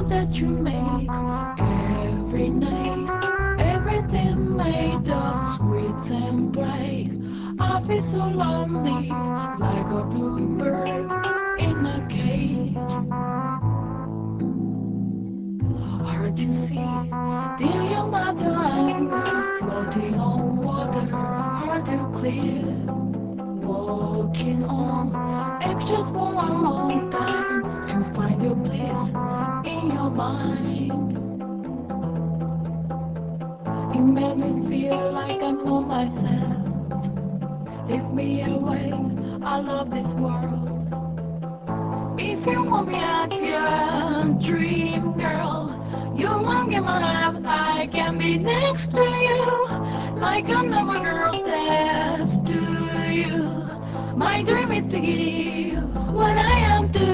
sound that you make every night, everything made of sweets and bright. I feel so lonely, like a blue bird in a cage. Hard to see, dear, your mother anger floating on water, hard to clear. Walking on eggshells for a long time to find your bliss in your mind. It made me feel like I'm not myself. Lift me away, I love this world. If you want me, I can dream, girl. You won't get my life, I can be next to you, like another girl that's to you. My dream is to give what I am to